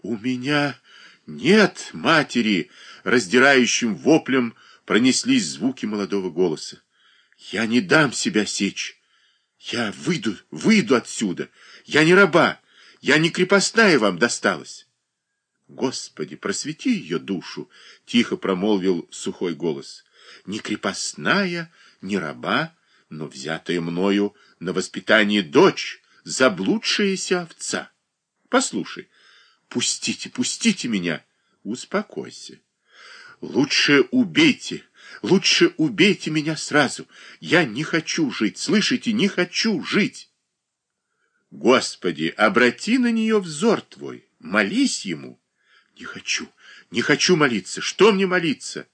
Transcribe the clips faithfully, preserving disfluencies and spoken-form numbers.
У меня нет матери, раздирающим воплем пронеслись звуки молодого голоса. Я не дам себя сечь. Я выйду, выйду отсюда. Я не раба, я не крепостная вам досталась. Господи, просвети ее душу, тихо промолвил сухой голос. Не крепостная, не раба, но взятая мною на воспитание дочь, заблудшаяся овца. Послушай, пустите, пустите меня. Успокойся. Лучше убейте, лучше убейте меня сразу. Я не хочу жить, слышите, не хочу жить. Господи, обрати на нее взор твой, молись ему. Не хочу, не хочу молиться. Что мне молиться?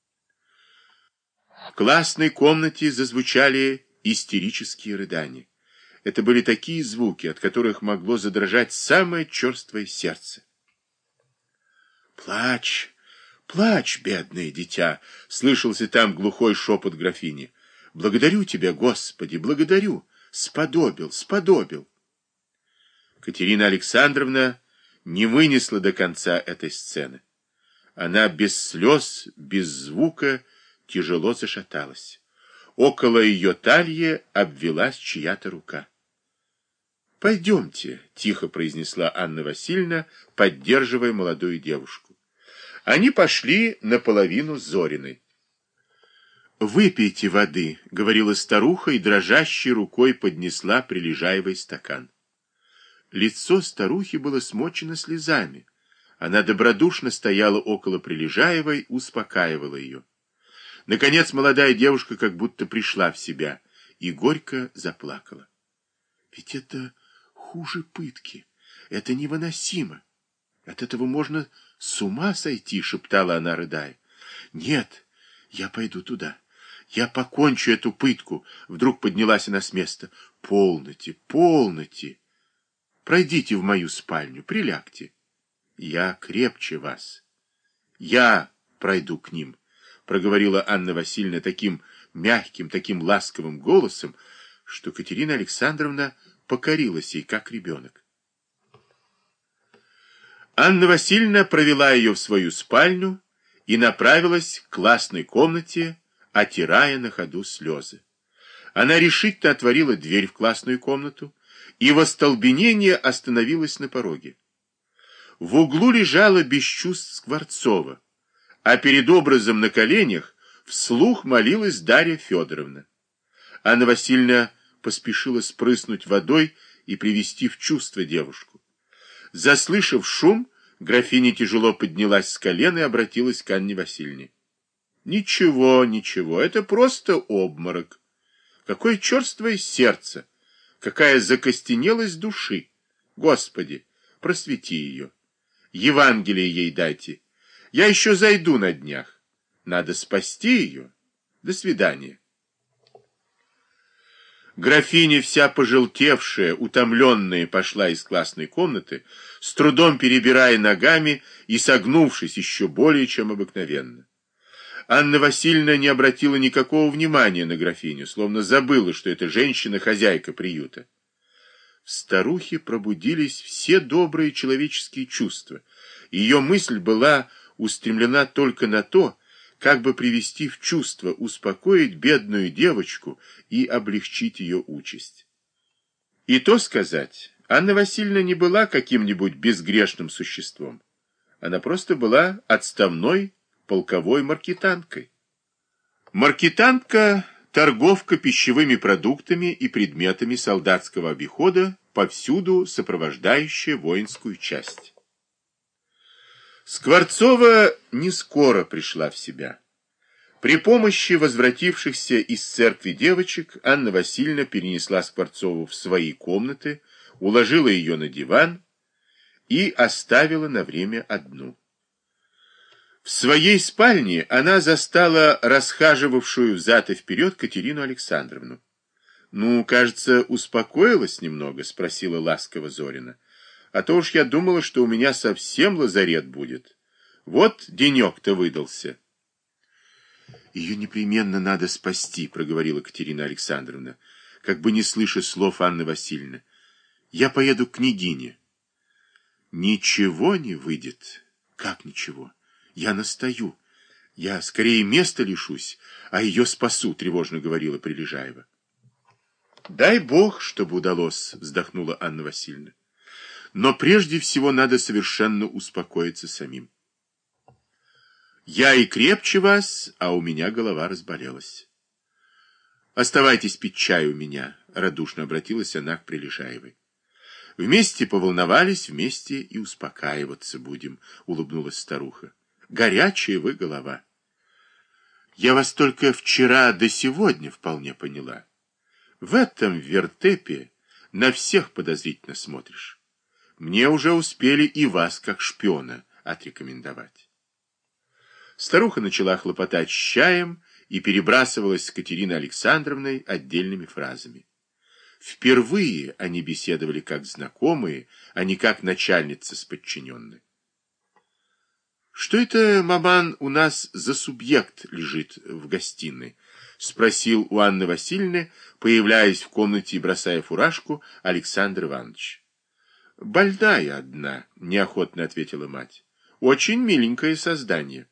В классной комнате зазвучали истерические рыдания. Это были такие звуки, от которых могло задрожать самое черствое сердце. Плачь, плачь, бедное дитя, слышался там глухой шепот графини. Благодарю тебя, Господи, благодарю. Сподобил, сподобил. Катерина Александровна не вынесла до конца этой сцены. Она без слез, без звука тяжело зашаталась. Около ее талии обвелась чья-то рука. «Пойдемте», — тихо произнесла Анна Васильевна, поддерживая молодую девушку. Они пошли наполовину Зориной. «Выпейте воды», — говорила старуха и дрожащей рукой поднесла Прилежаевой стакан. Лицо старухи было смочено слезами. Она добродушно стояла около Прилежаевой, успокаивала ее. Наконец молодая девушка как будто пришла в себя и горько заплакала. «Ведь это хуже пытки, это невыносимо. От этого можно с ума сойти», — шептала она, рыдая. «Нет, я пойду туда. Я покончу эту пытку», — вдруг поднялась она с места. «Полноте, полноте. Пройдите в мою спальню, прилягте. Я крепче вас. Я пройду к ним», — проговорила Анна Васильевна таким мягким, таким ласковым голосом, что Катерина Александровна покорилась ей, как ребенок. Анна Васильевна провела ее в свою спальню и направилась к классной комнате, отирая на ходу слезы. Она решительно отворила дверь в классную комнату и в остолбенении остановилась на пороге. В углу лежала без чувств Скворцова, а перед образом на коленях вслух молилась Дарья Федоровна. Анна Васильевна поспешила спрыснуть водой и привести в чувство девушку. Заслышав шум, графиня тяжело поднялась с колена и обратилась к Анне Васильевне. «Ничего, ничего, это просто обморок. Какое черствое сердце, какая закостенелость души! Господи, просвети ее! Евангелие ей дайте. Я еще зайду на днях. Надо спасти ее. До свидания». Графиня, вся пожелтевшая, утомленная, пошла из классной комнаты, с трудом перебирая ногами и согнувшись еще более, чем обыкновенно. Анна Васильевна не обратила никакого внимания на графиню, словно забыла, что эта женщина хозяйка приюта. В старухе пробудились все добрые человеческие чувства. Ее мысль была устремлена только на то, как бы привести в чувство, успокоить бедную девочку и облегчить ее участь. И то сказать, Анна Васильевна не была каким-нибудь безгрешным существом. Она просто была отставной полковой маркетанткой. Маркетантка – торговка пищевыми продуктами и предметами солдатского обихода, повсюду сопровождающая воинскую часть. Скворцова не скоро пришла в себя. При помощи возвратившихся из церкви девочек Анна Васильевна перенесла Скворцову в свои комнаты, уложила ее на диван и оставила на время одну. В своей спальне она застала расхаживавшую взад и вперед Катерину Александровну. «Ну, кажется, успокоилась немного?» — спросила ласково Зорина. «А то уж я думала, что у меня совсем лазарет будет. Вот денек-то выдался». «Ее непременно надо спасти», — проговорила Катерина Александровна, как бы не слыша слов Анны Васильевны. «Я поеду к княгине». Ничего не выйдет. Как ничего? Я настаю. Я скорее места лишусь, а ее спасу, тревожно говорила Прилежаева. Дай бог, чтобы удалось, вздохнула Анна Васильевна. Но прежде всего надо совершенно успокоиться самим. Я и крепче вас, а у меня голова разболелась. Оставайтесь пить чай у меня, радушно обратилась она к Прилежаевой. Вместе поволновались, вместе и успокаиваться будем, улыбнулась старуха. Горячая вы голова. Я вас только вчера до сегодня вполне поняла. В этом вертепе на всех подозрительно смотришь. Мне уже успели и вас, как шпиона, отрекомендовать. Старуха начала хлопотать с чаем и перебрасывалась с Катериной Александровной отдельными фразами. Впервые они беседовали как знакомые, а не как начальница с подчиненной. «Что это, маман, у нас за субъект лежит в гостиной?» — спросил у Анны Васильевны, появляясь в комнате и бросая фуражку, Александр Иванович. «Больная одна», — неохотно ответила мать. «Очень миленькое создание».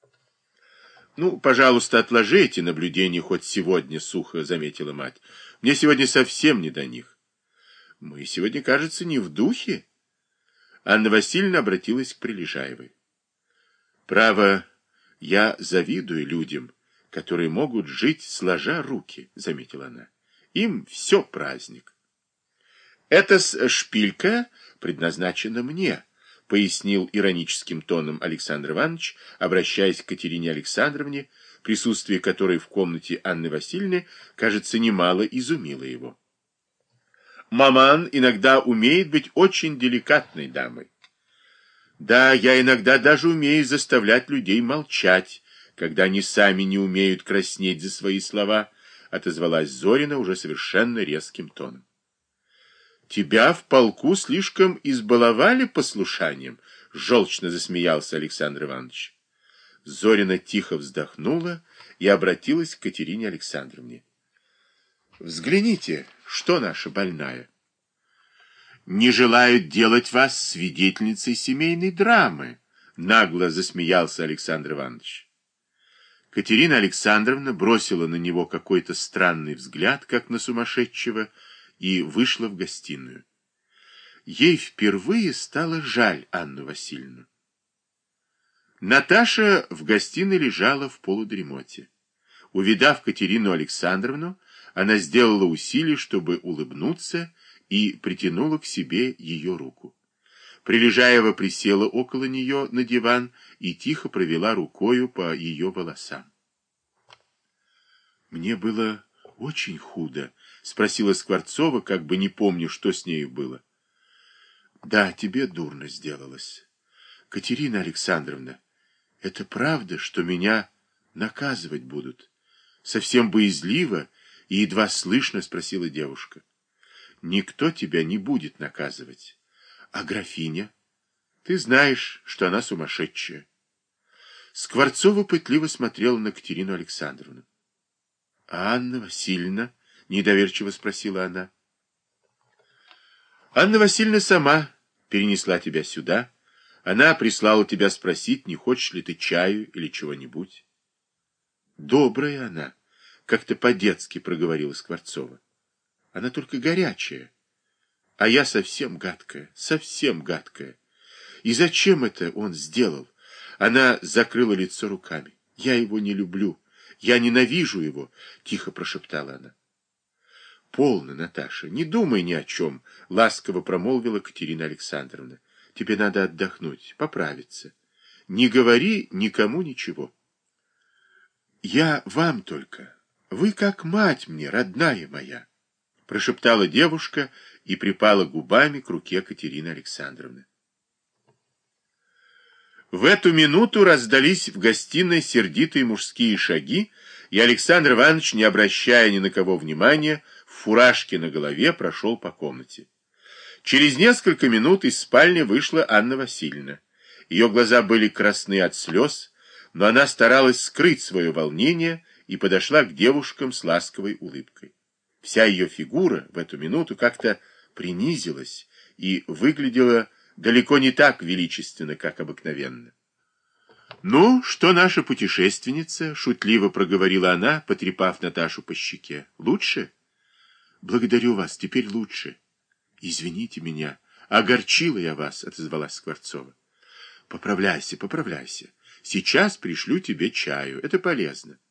«Ну, пожалуйста, отложите наблюдение хоть сегодня», — сухо заметила мать. «Мне сегодня совсем не до них». «Мы сегодня, кажется, не в духе». Анна Васильевна обратилась к Прилежаевой. «Право, я завидую людям, которые могут жить сложа руки», — заметила она. «Им все праздник». «Эта шпилька предназначена мне», — пояснил ироническим тоном Александр Иванович, обращаясь к Катерине Александровне, присутствие которой в комнате Анны Васильевны, кажется, немало изумило его. «Маман иногда умеет быть очень деликатной дамой. Да, я иногда даже умею заставлять людей молчать, когда они сами не умеют краснеть за свои слова», — отозвалась Зорина уже совершенно резким тоном. «Тебя в полку слишком избаловали послушанием?» — желчно засмеялся Александр Иванович. Зорина тихо вздохнула и обратилась к Катерине Александровне. «Взгляните, что наша больная. Не желают делать вас свидетельницей семейной драмы», — нагло засмеялся Александр Иванович. Катерина Александровна бросила на него какой-то странный взгляд, как на сумасшедшего, и вышла в гостиную. Ей впервые стало жаль Анну Васильевну. Наташа в гостиной лежала в полудремоте. Увидав Катерину Александровну, она сделала усилие, чтобы улыбнуться, и притянула к себе ее руку. Прилежаева присела около нее на диван и тихо провела рукою по ее волосам. «Мне было очень худо», — спросила Скворцова, как бы не помню, что с нею было. «Да, тебе дурно сделалось. Катерина Александровна, это правда, что меня наказывать будут?» Совсем боязливо и едва слышно спросила девушка. «Никто тебя не будет наказывать. А графиня? Ты знаешь, что она сумасшедшая». Скворцова пытливо смотрела на Катерину Александровну. «А Анна Васильевна?» — недоверчиво спросила она. «Анна Васильевна сама перенесла тебя сюда. Она прислала тебя спросить, не хочешь ли ты чаю или чего-нибудь». «Добрая она», — как-то по-детски проговорила Скворцова. «Она только горячая. А я совсем гадкая, совсем гадкая. И зачем это он сделал?» Она закрыла лицо руками. «Я его не люблю. Я ненавижу его», — тихо прошептала она. «Полно, Наташа, не думай ни о чем», — ласково промолвила Катерина Александровна. «Тебе надо отдохнуть, поправиться. Не говори никому ничего». «Я вам только. Вы как мать мне, родная моя», — прошептала девушка и припала губами к руке Катерины Александровны. В эту минуту раздались в гостиной сердитые мужские шаги, и Александр Иванович, не обращая ни на кого внимания, в фуражке на голове прошел по комнате. Через несколько минут из спальни вышла Анна Васильевна. Ее глаза были красны от слез, но она старалась скрыть свое волнение и подошла к девушкам с ласковой улыбкой. Вся ее фигура в эту минуту как-то принизилась и выглядела далеко не так величественно, как обыкновенно. «Ну, что наша путешественница?» — шутливо проговорила она, потрепав Наташу по щеке. «Лучше?» «Благодарю вас, теперь лучше». «Извините меня, огорчила я вас», — отозвалась Скворцова. «Поправляйся, поправляйся. Сейчас пришлю тебе чаю, это полезно».